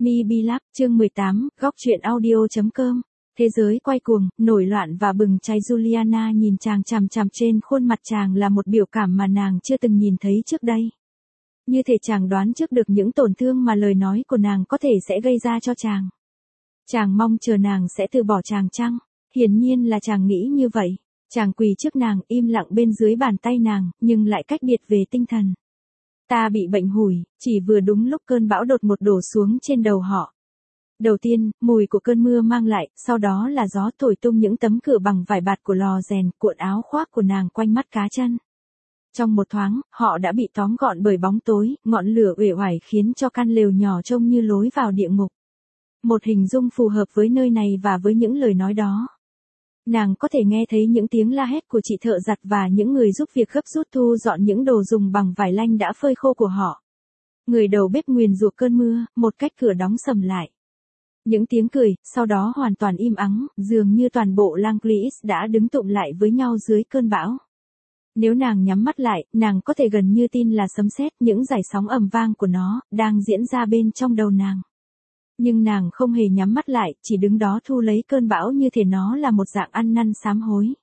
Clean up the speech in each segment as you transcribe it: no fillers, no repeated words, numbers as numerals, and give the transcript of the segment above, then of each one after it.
Mi Lab, chương 18, góc truyện audio.com. Thế giới quay cuồng, nổi loạn và bừng cháy. Juliana nhìn chàng chằm chằm, trên khuôn mặt chàng là một biểu cảm mà nàng chưa từng nhìn thấy trước đây. Như thể chàng đoán trước được những tổn thương mà lời nói của nàng có thể sẽ gây ra cho chàng. Chàng mong chờ nàng sẽ từ bỏ chàng chăng? Hiển nhiên là chàng nghĩ như vậy. Chàng quỳ trước nàng, im lặng bên dưới bàn tay nàng, nhưng lại cách biệt về tinh thần. Ta bị bệnh hủi, chỉ vừa đúng lúc cơn bão đột ngột đổ xuống trên đầu họ. Đầu tiên, mùi của cơn mưa mang lại, sau đó là gió thổi tung những tấm cửa bằng vải bạt của lò rèn, cuộn áo khoác của nàng quanh mắt cá chân. Trong một thoáng, họ đã bị tóm gọn bởi bóng tối, ngọn lửa uể oải khiến cho căn lều nhỏ trông như lối vào địa ngục. Một hình dung phù hợp với nơi này và với những lời nói đó. Nàng có thể nghe thấy những tiếng la hét của chị thợ giặt và những người giúp việc gấp rút thu dọn những đồ dùng bằng vải lanh đã phơi khô của họ. Người đầu bếp nguyền rủa cơn mưa, một cách cửa đóng sầm lại. Những tiếng cười, sau đó hoàn toàn im ắng, dường như toàn bộ Langleis đã đứng tụng lại với nhau dưới cơn bão. Nếu nàng nhắm mắt lại, nàng có thể gần như tin là sấm sét, những dải sóng ầm vang của nó, đang diễn ra bên trong đầu nàng. Nhưng nàng không hề nhắm mắt lại, chỉ đứng đó thu lấy cơn bão như thể nó là một dạng ăn năn sám hối.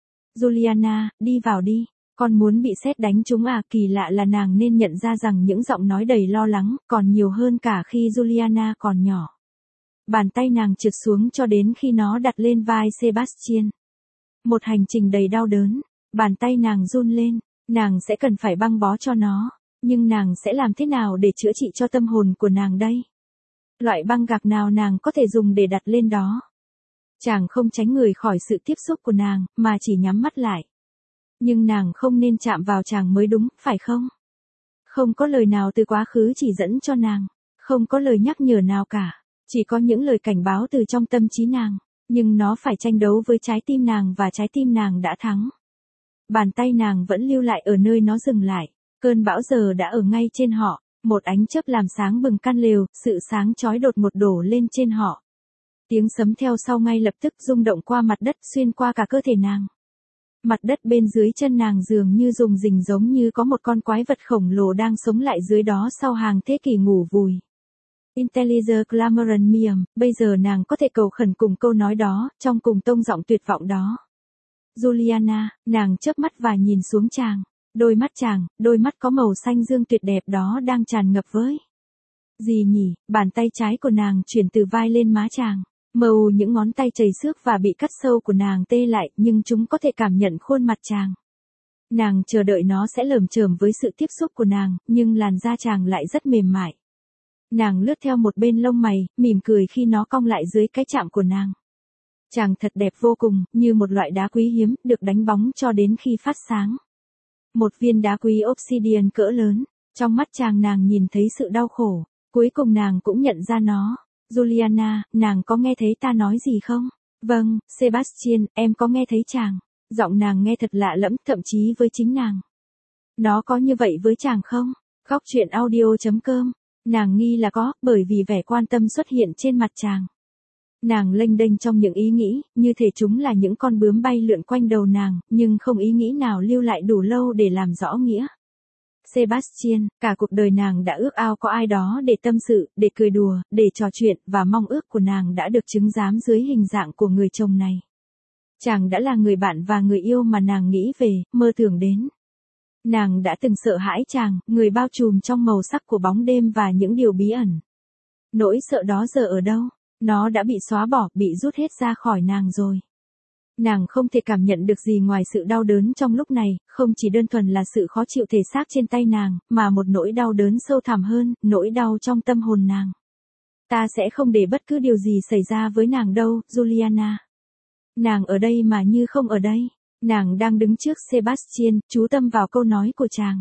Juliana, đi vào đi. Con muốn bị sét đánh trúng à? Kỳ lạ là nàng nên nhận ra rằng những giọng nói đầy lo lắng, còn nhiều hơn cả khi Juliana còn nhỏ. Bàn tay nàng trượt xuống cho đến khi nó đặt lên vai Sebastian. Một hành trình đầy đau đớn. Bàn tay nàng run lên. Nàng sẽ cần phải băng bó cho nó. Nhưng nàng sẽ làm thế nào để chữa trị cho tâm hồn của nàng đây? Loại băng gạc nào nàng có thể dùng để đặt lên đó? Chàng không tránh người khỏi sự tiếp xúc của nàng, mà chỉ nhắm mắt lại. Nhưng nàng không nên chạm vào chàng mới đúng, phải không? Không có lời nào từ quá khứ chỉ dẫn cho nàng. Không có lời nhắc nhở nào cả. Chỉ có những lời cảnh báo từ trong tâm trí nàng. Nhưng nó phải tranh đấu với trái tim nàng và trái tim nàng đã thắng. Bàn tay nàng vẫn lưu lại ở nơi nó dừng lại. Cơn bão giờ đã ở ngay trên họ. Một ánh chớp làm sáng bừng căn lều, sự sáng chói đột ngột đổ lên trên họ. Tiếng sấm theo sau ngay lập tức rung động qua mặt đất, xuyên qua cả cơ thể nàng. Mặt đất bên dưới chân nàng dường như rung rinh, giống như có một con quái vật khổng lồ đang sống lại dưới đó sau hàng thế kỷ ngủ vùi. Intelliger clamoran miam, bây giờ nàng có thể cầu khẩn cùng câu nói đó, trong cùng tông giọng tuyệt vọng đó. Juliana, nàng chớp mắt và nhìn xuống chàng. Đôi mắt chàng, đôi mắt có màu xanh dương tuyệt đẹp đó đang tràn ngập với. Gì nhỉ? Bàn tay trái của nàng chuyển từ vai lên má chàng. Màu những ngón tay chảy xước và bị cắt sâu của nàng tê lại, nhưng chúng có thể cảm nhận khuôn mặt chàng. Nàng chờ đợi nó sẽ lởm chởm với sự tiếp xúc của nàng, nhưng làn da chàng lại rất mềm mại. Nàng lướt theo một bên lông mày, mỉm cười khi nó cong lại dưới cái chạm của nàng. Chàng thật đẹp vô cùng, như một loại đá quý hiếm, được đánh bóng cho đến khi phát sáng. Một viên đá quý obsidian cỡ lớn. Trong mắt chàng nàng nhìn thấy sự đau khổ. Cuối cùng nàng cũng nhận ra nó. Juliana, nàng có nghe thấy ta nói gì không? Vâng, Sebastian, em có nghe thấy chàng. Giọng nàng nghe thật lạ lẫm, thậm chí với chính nàng. Nó có như vậy với chàng không? Góc truyện audio.com. Nàng nghi là có, bởi vì vẻ quan tâm xuất hiện trên mặt chàng. Nàng lênh đênh trong những ý nghĩ, như thể chúng là những con bướm bay lượn quanh đầu nàng, nhưng không ý nghĩ nào lưu lại đủ lâu để làm rõ nghĩa. Sebastian, cả cuộc đời nàng đã ước ao có ai đó để tâm sự, để cười đùa, để trò chuyện, và mong ước của nàng đã được chứng giám dưới hình dạng của người chồng này. Chàng đã là người bạn và người yêu mà nàng nghĩ về, mơ tưởng đến. Nàng đã từng sợ hãi chàng, người bao trùm trong màu sắc của bóng đêm và những điều bí ẩn. Nỗi sợ đó giờ ở đâu? Nó đã bị xóa bỏ, bị rút hết ra khỏi nàng rồi. Nàng không thể cảm nhận được gì ngoài sự đau đớn trong lúc này, không chỉ đơn thuần là sự khó chịu thể xác trên tay nàng, mà một nỗi đau đớn sâu thẳm hơn, nỗi đau trong tâm hồn nàng. Ta sẽ không để bất cứ điều gì xảy ra với nàng đâu, Juliana. Nàng ở đây mà như không ở đây. Nàng đang đứng trước Sebastian, chú tâm vào câu nói của chàng.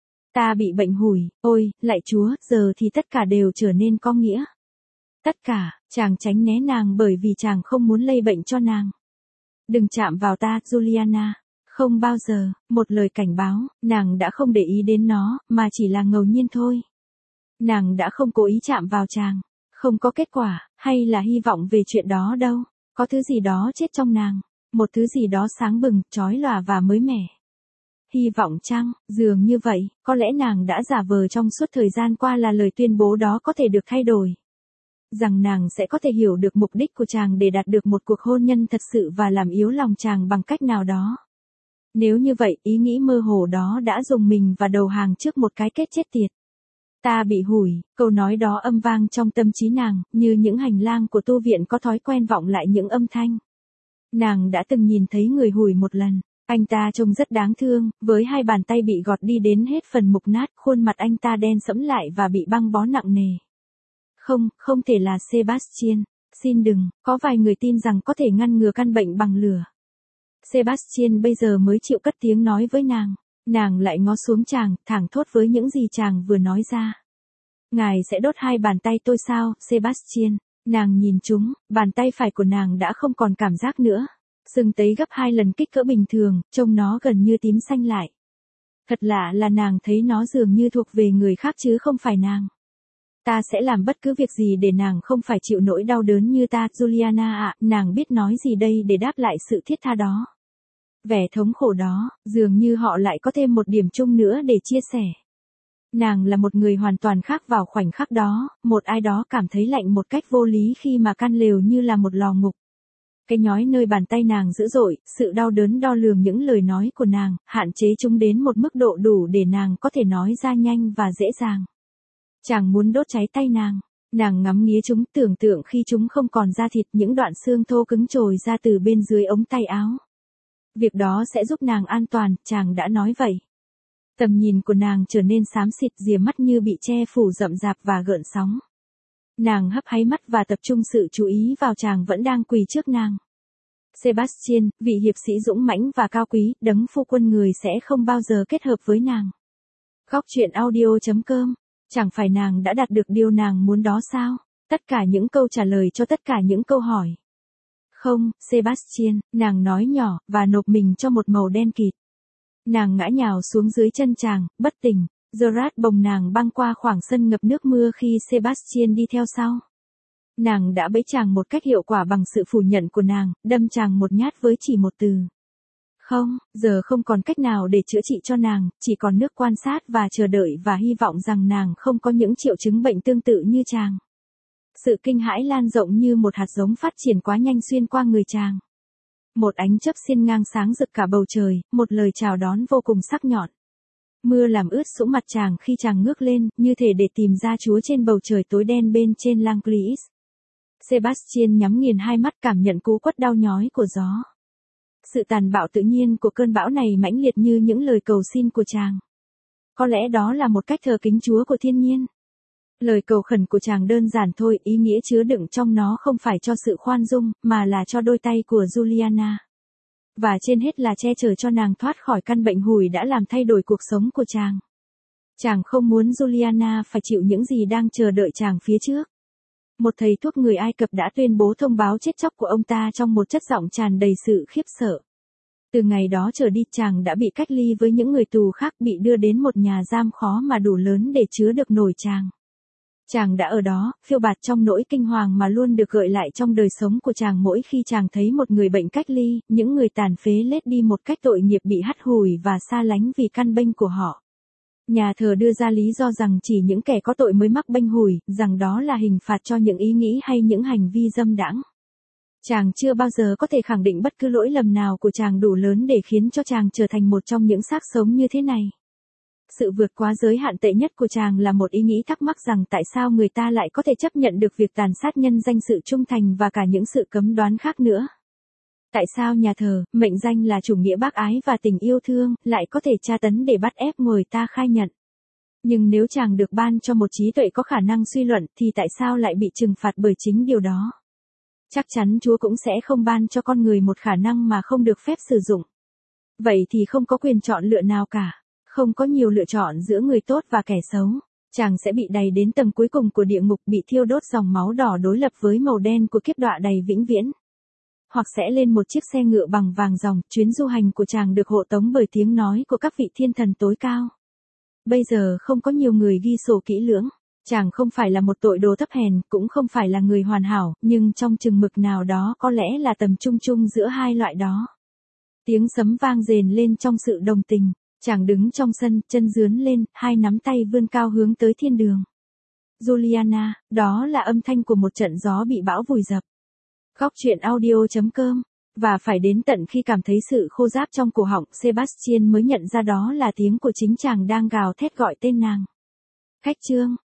Ta bị bệnh hủi, ôi, lạy Chúa, giờ thì tất cả đều trở nên có nghĩa. Tất cả, chàng tránh né nàng bởi vì chàng không muốn lây bệnh cho nàng. Đừng chạm vào ta, Juliana. Không bao giờ, một lời cảnh báo, nàng đã không để ý đến nó, mà chỉ là ngẫu nhiên thôi. Nàng đã không cố ý chạm vào chàng. Không có kết quả, hay là hy vọng về chuyện đó đâu. Có thứ gì đó chết trong nàng. Một thứ gì đó sáng bừng, chói lòa và mới mẻ. Hy vọng chăng, dường như vậy, có lẽ nàng đã giả vờ trong suốt thời gian qua là lời tuyên bố đó có thể được thay đổi. rằng nàng sẽ có thể hiểu được mục đích của chàng để đạt được một cuộc hôn nhân thật sự và làm yếu lòng chàng bằng cách nào đó. Nếu như vậy, ý nghĩ mơ hồ đó đã dùng mình và đầu hàng trước một cái kết chết tiệt. Ta bị hủi, câu nói đó âm vang trong tâm trí nàng, như những hành lang của tu viện có thói quen vọng lại những âm thanh. Nàng đã từng nhìn thấy người hủi một lần. Anh ta trông rất đáng thương, với hai bàn tay bị gọt đi đến hết phần mục nát, khuôn mặt anh ta đen sẫm lại và bị băng bó nặng nề. Không, không thể là Sebastian. Xin đừng, có vài người tin rằng có thể ngăn ngừa căn bệnh bằng lửa. Sebastian bây giờ mới chịu cất tiếng nói với nàng. Nàng lại ngó xuống chàng, thẳng thốt với những gì chàng vừa nói ra. Ngài sẽ đốt hai bàn tay tôi sao, Sebastian? Nàng nhìn chúng, bàn tay phải của nàng đã không còn cảm giác nữa. Sưng tấy gấp 2 lần kích cỡ bình thường, trông nó gần như tím xanh lại. Thật lạ là nàng thấy nó dường như thuộc về người khác chứ không phải nàng. Ta sẽ làm bất cứ việc gì để nàng không phải chịu nỗi đau đớn như ta, Juliana ạ, nàng biết nói gì đây để đáp lại sự thiết tha đó. Vẻ thống khổ đó, dường như họ lại có thêm một điểm chung nữa để chia sẻ. Nàng là một người hoàn toàn khác vào khoảnh khắc đó, một ai đó cảm thấy lạnh một cách vô lý khi mà căn lều như là một lò ngục. Cái nhói nơi bàn tay nàng dữ dội, sự đau đớn đo lường những lời nói của nàng, hạn chế chúng đến một mức độ đủ để nàng có thể nói ra nhanh và dễ dàng. Chàng muốn đốt cháy tay nàng ngắm nghía chúng, tưởng tượng khi chúng không còn da thịt, những đoạn xương thô cứng trồi ra từ bên dưới ống tay áo. Việc đó sẽ giúp nàng an toàn, chàng đã nói vậy. Tầm nhìn của nàng trở nên xám xịt, rìa mắt như bị che phủ rậm rạp và gợn sóng. Nàng hấp háy mắt và tập trung sự chú ý vào chàng vẫn đang quỳ trước nàng. Sebastian, vị hiệp sĩ dũng mãnh và cao quý, đấng phu quân người sẽ không bao giờ kết hợp với nàng. Góc truyện audio.com. Chẳng phải nàng đã đạt được điều nàng muốn đó sao? Tất cả những câu trả lời cho tất cả những câu hỏi. Không, Sebastian, nàng nói nhỏ, và nộp mình cho một màu đen kịt. Nàng ngã nhào xuống dưới chân chàng, bất tỉnh. Gerard bồng nàng băng qua khoảng sân ngập nước mưa khi Sebastian đi theo sau. Nàng đã bẫy chàng một cách hiệu quả bằng sự phủ nhận của nàng, đâm chàng một nhát với chỉ một từ. Không, giờ không còn cách nào để chữa trị cho nàng, chỉ còn nước quan sát và chờ đợi và hy vọng rằng nàng không có những triệu chứng bệnh tương tự như chàng. Sự kinh hãi lan rộng như một hạt giống phát triển quá nhanh xuyên qua người chàng. Một ánh chớp xiên ngang sáng rực cả bầu trời, một lời chào đón vô cùng sắc nhọn. Mưa làm ướt sũng mặt chàng khi chàng ngước lên, như thể để tìm ra Chúa trên bầu trời tối đen bên trên Langlis. Sebastian nhắm nghiền hai mắt, cảm nhận cú quất đau nhói của gió. Sự tàn bạo tự nhiên của cơn bão này mãnh liệt như những lời cầu xin của chàng. Có lẽ đó là một cách thờ kính Chúa của thiên nhiên. Lời cầu khẩn của chàng đơn giản thôi, ý nghĩa chứa đựng trong nó không phải cho sự khoan dung, mà là cho đôi tay của Juliana. Và trên hết là che chở cho nàng thoát khỏi căn bệnh hủi đã làm thay đổi cuộc sống của chàng. Chàng không muốn Juliana phải chịu những gì đang chờ đợi chàng phía trước. Một thầy thuốc người Ai Cập đã tuyên bố thông báo chết chóc của ông ta trong một chất giọng tràn đầy sự khiếp sợ. Từ ngày đó trở đi, chàng đã bị cách ly với những người tù khác, bị đưa đến một nhà giam khó mà đủ lớn để chứa được nổi chàng. Chàng đã ở đó, phiêu bạt trong nỗi kinh hoàng mà luôn được gợi lại trong đời sống của chàng mỗi khi chàng thấy một người bệnh cách ly, những người tàn phế lết đi một cách tội nghiệp bị hắt hủi và xa lánh vì căn bệnh của họ. Nhà thờ đưa ra lý do rằng chỉ những kẻ có tội mới mắc bệnh hủi, rằng đó là hình phạt cho những ý nghĩ hay những hành vi dâm đãng. Chàng chưa bao giờ có thể khẳng định bất cứ lỗi lầm nào của chàng đủ lớn để khiến cho chàng trở thành một trong những xác sống như thế này. Sự vượt quá giới hạn tệ nhất của chàng là một ý nghĩ thắc mắc rằng tại sao người ta lại có thể chấp nhận được việc tàn sát nhân danh sự trung thành và cả những sự cấm đoán khác nữa. Tại sao nhà thờ, mệnh danh là chủ nghĩa bác ái và tình yêu thương, lại có thể tra tấn để bắt ép người ta khai nhận. Nhưng nếu chàng được ban cho một trí tuệ có khả năng suy luận thì tại sao lại bị trừng phạt bởi chính điều đó? Chắc chắn Chúa cũng sẽ không ban cho con người một khả năng mà không được phép sử dụng. Vậy thì không có quyền chọn lựa nào cả. Không có nhiều lựa chọn giữa người tốt và kẻ xấu. Chàng sẽ bị đày đến tầng cuối cùng của địa ngục, bị thiêu đốt dòng máu đỏ đối lập với màu đen của kiếp đọa đầy vĩnh viễn. Hoặc sẽ lên một chiếc xe ngựa bằng vàng ròng, chuyến du hành của chàng được hộ tống bởi tiếng nói của các vị thiên thần tối cao. Bây giờ không có nhiều người ghi sổ kỹ lưỡng. Chàng không phải là một tội đồ thấp hèn, cũng không phải là người hoàn hảo, nhưng trong chừng mực nào đó có lẽ là tầm trung trung giữa hai loại đó. Tiếng sấm vang rền lên trong sự đồng tình. Chàng đứng trong sân, chân dướn lên, hai nắm tay vươn cao hướng tới thiên đường. Juliana, đó là âm thanh của một trận gió bị bão vùi dập. Góc truyện audio.com. Và phải đến tận khi cảm thấy sự khô ráp trong cổ họng, Sebastian mới nhận ra đó là tiếng của chính chàng đang gào thét gọi tên nàng. Khách trương.